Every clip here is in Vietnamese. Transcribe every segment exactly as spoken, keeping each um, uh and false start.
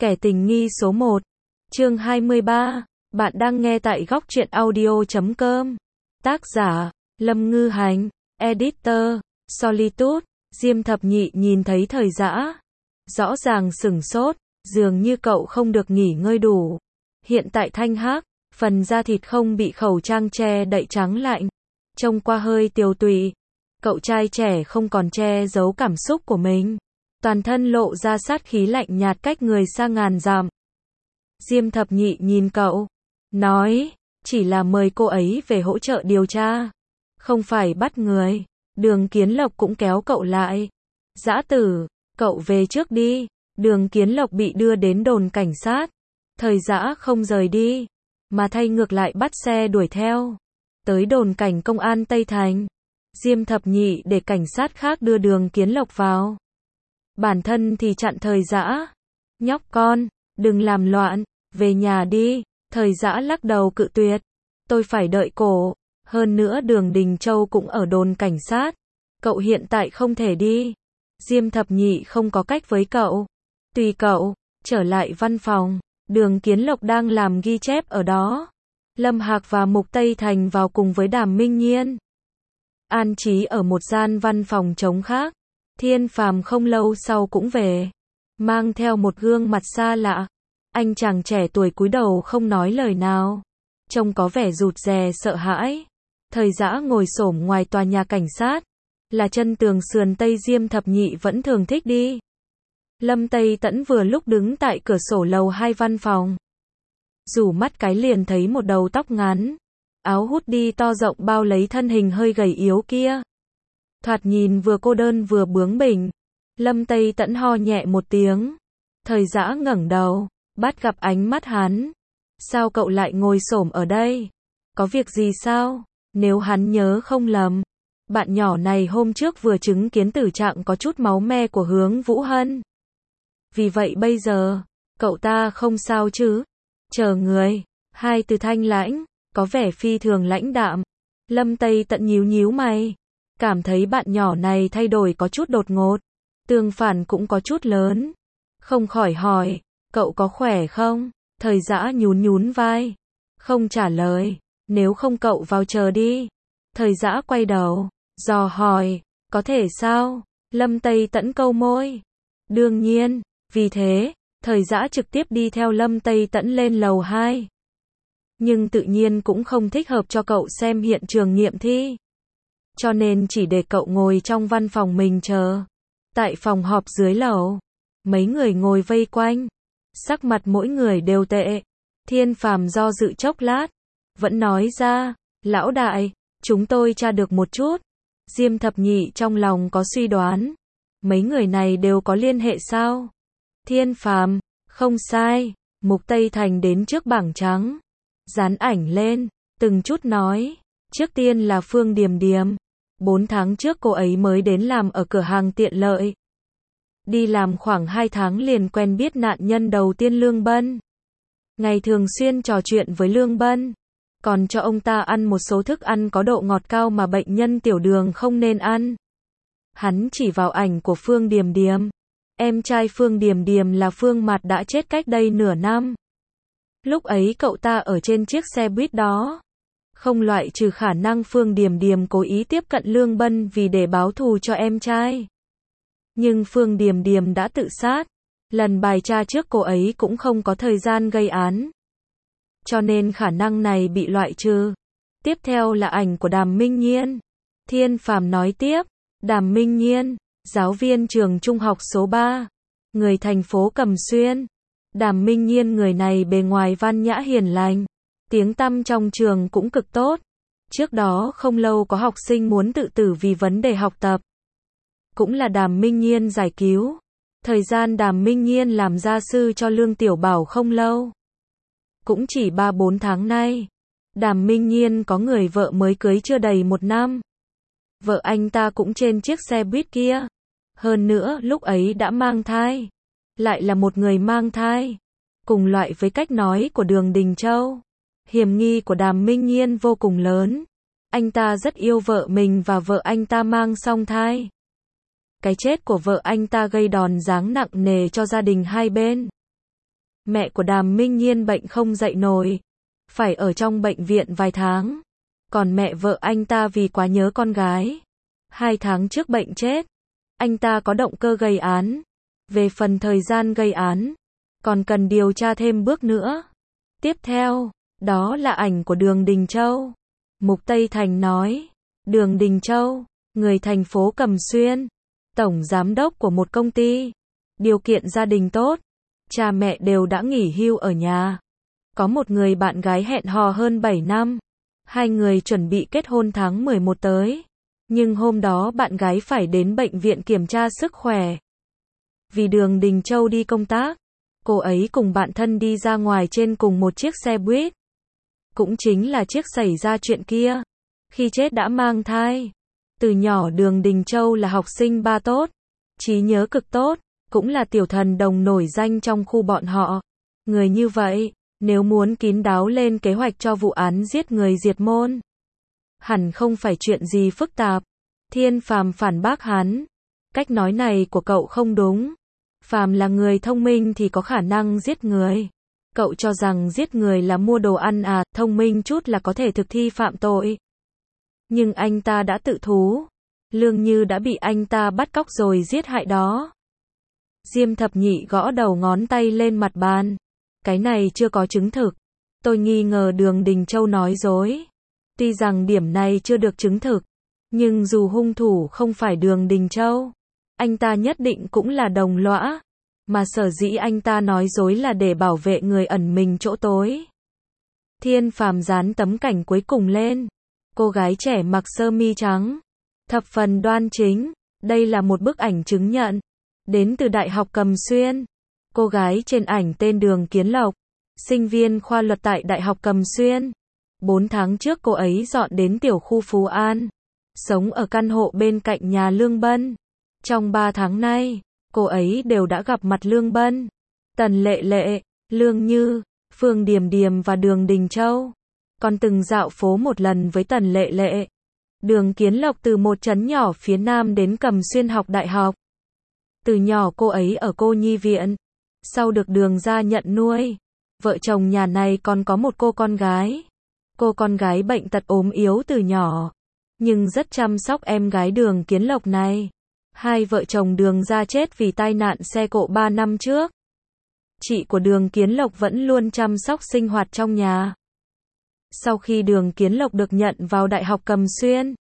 Kẻ tình nghi số một. Chương hai mươi ba. Bạn đang nghe tại góc truyện audio chấm com. Tác giả: Lâm Ngư Hành. Editor: Solitude. Diêm Thập Nhị nhìn thấy Thời Dã, rõ ràng sửng sốt, dường như cậu không được nghỉ ngơi đủ. Hiện tại thanh hắc, phần da thịt không bị khẩu trang che đậy trắng lạnh, trông qua hơi tiều tụy. Cậu trai trẻ không còn che giấu cảm xúc của mình, toàn thân lộ ra sát khí lạnh nhạt cách người xa ngàn dặm. Diêm Thập Nhị nhìn cậu, nói, chỉ là mời cô ấy về hỗ trợ điều tra, không phải bắt người. Đường Kiến Lộc cũng kéo cậu lại. Dã tử, cậu về trước đi. Đường Kiến Lộc bị đưa đến đồn cảnh sát. Thời Dã không rời đi, mà thay ngược lại bắt xe đuổi theo. Tới đồn cảnh công an Tây Thành, Diêm Thập Nhị để cảnh sát khác đưa Đường Kiến Lộc vào. Bản thân thì chặn Thời Dã. Nhóc con, đừng làm loạn, về nhà đi. Thời Dã lắc đầu cự tuyệt. Tôi phải đợi cổ. Hơn nữa Đường Đình Châu cũng ở đồn cảnh sát. Cậu hiện tại không thể đi. Diêm Thập Nhị không có cách với cậu. Tùy cậu. Trở lại văn phòng, Đường Kiến Lộc đang làm ghi chép ở đó. Lâm Hạc và Mục Tây Thành vào cùng với Đàm Minh Nhiên. An trí ở một gian văn phòng trống khác. Thiên Phàm không lâu sau cũng về, mang theo một gương mặt xa lạ. Anh chàng trẻ tuổi cúi đầu không nói lời nào, trông có vẻ rụt rè sợ hãi. Thời Dã ngồi xổm ngoài tòa nhà cảnh sát, là chân tường sườn Tây Diêm Thập Nhị vẫn thường thích đi. Lâm Tây Tẫn vừa lúc đứng tại cửa sổ lầu hai văn phòng. Rủ mắt cái liền thấy một đầu tóc ngắn, áo hút đi to rộng bao lấy thân hình hơi gầy yếu kia. Thoạt nhìn vừa cô đơn vừa bướng bỉnh. Lâm Tây Tẫn ho nhẹ một tiếng. Thời Dã ngẩng đầu, bắt gặp ánh mắt hắn. Sao cậu lại ngồi xổm ở đây? Có việc gì sao? Nếu hắn nhớ không lầm, bạn nhỏ này hôm trước vừa chứng kiến tử trạng có chút máu me của Hướng Vũ Hân. Vì vậy bây giờ, cậu ta không sao chứ? Chờ người. Hai từ thanh lãnh, có vẻ phi thường lãnh đạm. Lâm Tây Tẫn nhíu nhíu mày, cảm thấy bạn nhỏ này thay đổi có chút đột ngột, tương phản cũng có chút lớn. Không khỏi hỏi, cậu có khỏe không? Thời Dã nhún nhún vai, không trả lời. Nếu không cậu vào chờ đi. Thời Dã quay đầu, dò hỏi, có thể sao? Lâm Tây Tẫn câu môi. Đương nhiên, vì thế, Thời Dã trực tiếp đi theo Lâm Tây Tẫn lên lầu hai. Nhưng tự nhiên cũng không thích hợp cho cậu xem hiện trường nghiệm thi, cho nên chỉ để cậu ngồi trong văn phòng mình chờ. Tại phòng họp dưới lầu, mấy người ngồi vây quanh, sắc mặt mỗi người đều tệ. Thiên Phàm do dự chốc lát, vẫn nói ra, lão đại, chúng tôi tra được một chút. Diêm Thập Nhị trong lòng có suy đoán, mấy người này đều có liên hệ sao? Thiên Phàm, không sai. Mục Tây Thành đến trước bảng trắng, dán ảnh lên, từng chút nói, trước tiên là Phương Điềm Điềm. Bốn tháng trước cô ấy mới đến làm ở cửa hàng tiện lợi. Đi làm khoảng hai tháng liền quen biết nạn nhân đầu tiên Lương Bân. Ngày thường xuyên trò chuyện với Lương Bân, còn cho ông ta ăn một số thức ăn có độ ngọt cao mà bệnh nhân tiểu đường không nên ăn. Hắn chỉ vào ảnh của Phương Điềm Điềm. Em trai Phương Điềm Điềm là Phương Mạt đã chết cách đây nửa năm. Lúc ấy cậu ta ở trên chiếc xe buýt đó. Không loại trừ khả năng Phương Điềm Điềm cố ý tiếp cận Lương Bân vì để báo thù cho em trai. Nhưng Phương Điềm Điềm đã tự sát. Lần bài tra trước cô ấy cũng không có thời gian gây án, cho nên khả năng này bị loại trừ. Tiếp theo là ảnh của Đàm Minh Nhiên. Thiên Phàm nói tiếp, Đàm Minh Nhiên, giáo viên trường trung học số ba, người thành phố Cẩm Xuyên. Đàm Minh Nhiên người này bề ngoài văn nhã hiền lành, tiếng tăm trong trường cũng cực tốt. Trước đó không lâu có học sinh muốn tự tử vì vấn đề học tập, cũng là Đàm Minh Nhiên giải cứu. Thời gian Đàm Minh Nhiên làm gia sư cho Lương Tiểu Bảo không lâu, cũng chỉ ba bốn tháng nay. Đàm Minh Nhiên có người vợ mới cưới chưa đầy một năm. Vợ anh ta cũng trên chiếc xe buýt kia. Hơn nữa lúc ấy đã mang thai. Lại là một người mang thai. Cùng loại với cách nói của Đường Đình Châu. Hiểm nghi của Đàm Minh Nhiên vô cùng lớn. Anh ta rất yêu vợ mình và vợ anh ta mang song thai. Cái chết của vợ anh ta gây đòn giáng nặng nề cho gia đình hai bên. Mẹ của Đàm Minh Nhiên bệnh không dậy nổi, phải ở trong bệnh viện vài tháng. Còn mẹ vợ anh ta vì quá nhớ con gái, hai tháng trước bệnh chết. Anh ta có động cơ gây án. Về phần thời gian gây án, còn cần điều tra thêm bước nữa. Tiếp theo, đó là ảnh của Đường Đình Châu. Mục Tây Thành nói, Đường Đình Châu, người thành phố Cẩm Xuyên, tổng giám đốc của một công ty, điều kiện gia đình tốt, cha mẹ đều đã nghỉ hưu ở nhà. Có một người bạn gái hẹn hò hơn bảy năm, hai người chuẩn bị kết hôn tháng mười một tới. Nhưng hôm đó bạn gái phải đến bệnh viện kiểm tra sức khỏe. Vì Đường Đình Châu đi công tác, cô ấy cùng bạn thân đi ra ngoài trên cùng một chiếc xe buýt. Cũng chính là chiếc xảy ra chuyện kia. Khi chết đã mang thai. Từ nhỏ Đường Đình Châu là học sinh ba tốt, trí nhớ cực tốt, cũng là tiểu thần đồng nổi danh trong khu bọn họ. Người như vậy, nếu muốn kín đáo lên kế hoạch cho vụ án giết người diệt môn, hẳn không phải chuyện gì phức tạp. Thiên Phàm phản bác hắn. Cách nói này của cậu không đúng. Phàm là người thông minh thì có khả năng giết người. Cậu cho rằng giết người là mua đồ ăn à, thông minh chút là có thể thực thi phạm tội. Nhưng anh ta đã tự thú. Lương Như đã bị anh ta bắt cóc rồi giết hại đó. Diêm Thập Nhị gõ đầu ngón tay lên mặt bàn. Cái này chưa có chứng thực. Tôi nghi ngờ Đường Đình Châu nói dối. Tuy rằng điểm này chưa được chứng thực, nhưng dù hung thủ không phải Đường Đình Châu, anh ta nhất định cũng là đồng lõa. Mà sở dĩ anh ta nói dối là để bảo vệ người ẩn mình chỗ tối. Thiên Phàm dán tấm cảnh cuối cùng lên. Cô gái trẻ mặc sơ mi trắng, thập phần đoan chính. Đây là một bức ảnh chứng nhận, đến từ Đại học Cẩm Xuyên. Cô gái trên ảnh tên Đường Kiến Lộc, sinh viên khoa luật tại Đại học Cẩm Xuyên. Bốn tháng trước cô ấy dọn đến tiểu khu Phú An, sống ở căn hộ bên cạnh nhà Lương Bân. Trong ba tháng nay, cô ấy đều đã gặp mặt Lương Bân, Tần Lệ Lệ, Lương Như, Phương Điềm Điềm và Đường Đình Châu. Còn từng dạo phố một lần với Tần Lệ Lệ. Đường Kiến Lộc từ một trấn nhỏ phía nam đến Cẩm Xuyên học đại học. Từ nhỏ cô ấy ở cô nhi viện, sau được Đường gia nhận nuôi. Vợ chồng nhà này còn có một cô con gái. Cô con gái bệnh tật ốm yếu từ nhỏ, nhưng rất chăm sóc em gái Đường Kiến Lộc này. Hai vợ chồng Đường gia chết vì tai nạn xe cộ ba năm trước. Chị của Đường Kiến Lộc vẫn luôn chăm sóc sinh hoạt trong nhà. Sau khi Đường Kiến Lộc được nhận vào Đại học Cẩm Xuyên,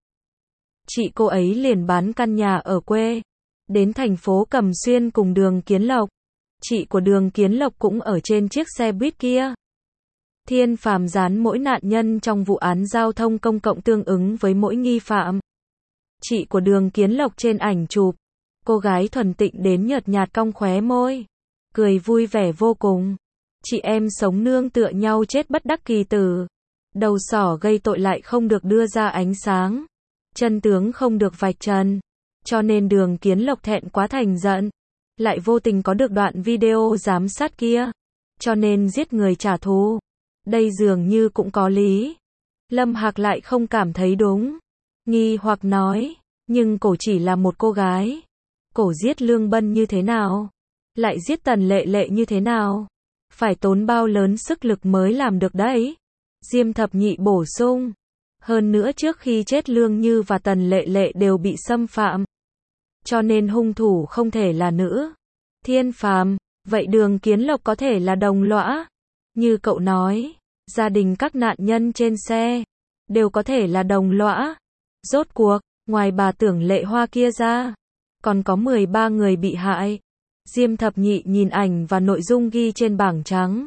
chị cô ấy liền bán căn nhà ở quê, đến thành phố Cẩm Xuyên cùng Đường Kiến Lộc. Chị của Đường Kiến Lộc cũng ở trên chiếc xe buýt kia. Thiên Phàm dán mỗi nạn nhân trong vụ án giao thông công cộng tương ứng với mỗi nghi phạm. Chị của Đường Kiến Lộc trên ảnh chụp, cô gái thuần tịnh đến nhợt nhạt cong khóe môi, cười vui vẻ vô cùng. Chị em sống nương tựa nhau chết bất đắc kỳ tử. Đầu sỏ gây tội lại không được đưa ra ánh sáng, chân tướng không được vạch trần. Cho nên Đường Kiến Lộc thẹn quá thành giận, lại vô tình có được đoạn video giám sát kia, cho nên giết người trả thù. Đây dường như cũng có lý. Lâm Hạc lại không cảm thấy đúng, nghi hoặc nói, nhưng cổ chỉ là một cô gái. Cổ giết Lương Bân như thế nào? Lại giết Tần Lệ Lệ như thế nào? Phải tốn bao lớn sức lực mới làm được đấy? Diêm Thập Nhị bổ sung. Hơn nữa trước khi chết Lương Như và Tần Lệ Lệ đều bị xâm phạm, cho nên hung thủ không thể là nữ. Thiên Phàm, vậy Đường Kiến Lộc có thể là đồng lõa? Như cậu nói, gia đình các nạn nhân trên xe đều có thể là đồng lõa. Rốt cuộc, ngoài bà Tưởng Lệ Hoa kia ra, còn có mười ba người bị hại. Diêm Thập Nhị nhìn ảnh và nội dung ghi trên bảng trắng,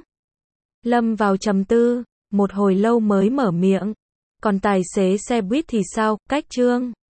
lâm vào trầm tư, một hồi lâu mới mở miệng. Còn tài xế xe buýt thì sao, Cách Trương?